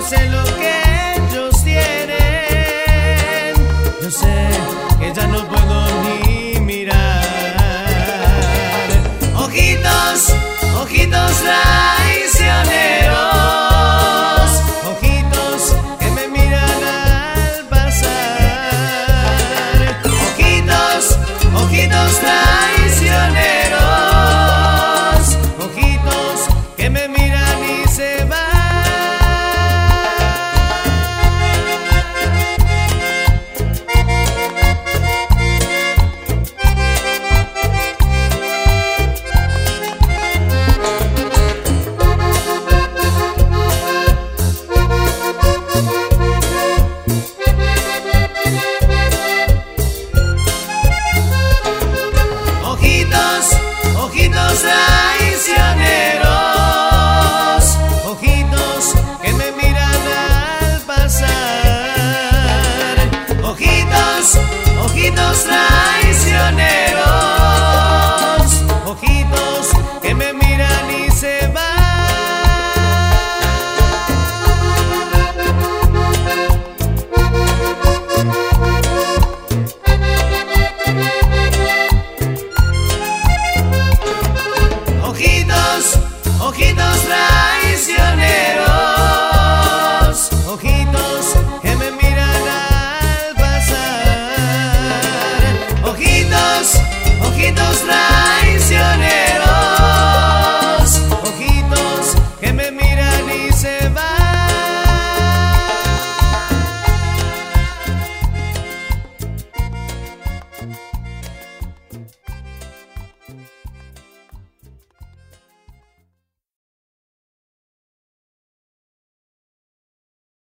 sé lo que ellos tienen. Yo sé que ya no puedo ni mirar. Ojitos, ojitos traicioneros, ojitos que me miran al pasar. Ojitos, ojitos traicioneros, ojitos que me miran y se van. Ojitos traicioneros, ojitos que me miran al pasar. Ojitos, ojitos traicioneros, ojitos que me miran y se van. Ojitos, ojitos traicioneros, ojitos que me miran al pasar. Ojitos, ojitos traicioneros.